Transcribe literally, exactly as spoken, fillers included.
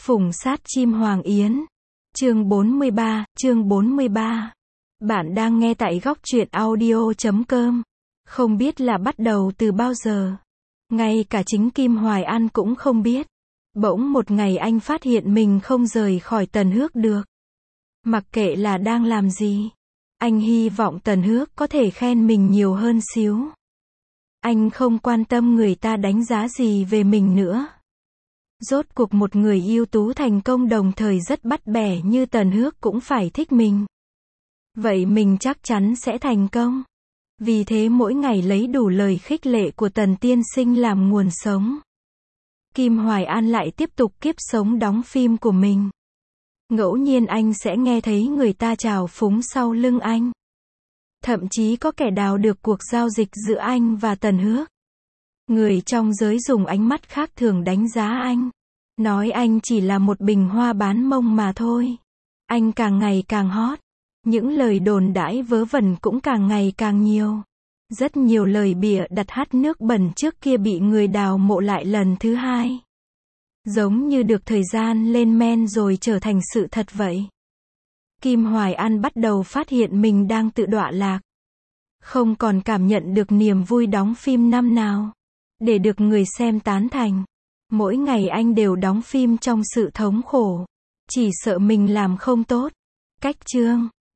Phùng sát chim hoàng yến. Chương bốn mươi ba, chương bốn mươi ba. Bạn đang nghe tại góc truyện audio chấm com. Không biết là bắt đầu từ bao giờ. Ngay cả chính Kim Hoài An cũng không biết. Bỗng một ngày anh phát hiện mình không rời khỏi Tần Hước được. Mặc kệ là đang làm gì. Anh hy vọng Tần Hước có thể khen mình nhiều hơn xíu. Anh không quan tâm người ta đánh giá gì về mình nữa. Rốt cuộc một người ưu tú thành công đồng thời rất bắt bẻ như Tần Hước cũng phải thích mình. Vậy mình chắc chắn sẽ thành công. Vì thế mỗi ngày lấy đủ lời khích lệ của Tần tiên sinh làm nguồn sống. Kim Hoài An lại tiếp tục kiếp sống đóng phim của mình. Ngẫu nhiên anh sẽ nghe thấy người ta chào phúng sau lưng anh. Thậm chí có kẻ đào được cuộc giao dịch giữa anh và Tần Hước. Người trong giới dùng ánh mắt khác thường đánh giá anh. Nói anh chỉ là một bình hoa bán mông mà thôi. Anh càng ngày càng hot. Những lời đồn đãi vớ vẩn cũng càng ngày càng nhiều. Rất nhiều lời bịa đặt hắt nước bẩn trước kia bị người đào mộ lại lần thứ hai. Giống như được thời gian lên men rồi trở thành sự thật vậy. Kim Hoài An bắt đầu phát hiện mình đang tự đọa lạc. Không còn cảm nhận được niềm vui đóng phim năm nào. Để được người xem tán thành. Mỗi ngày anh đều đóng phim trong sự thống khổ. Chỉ sợ mình làm không tốt. Cách chương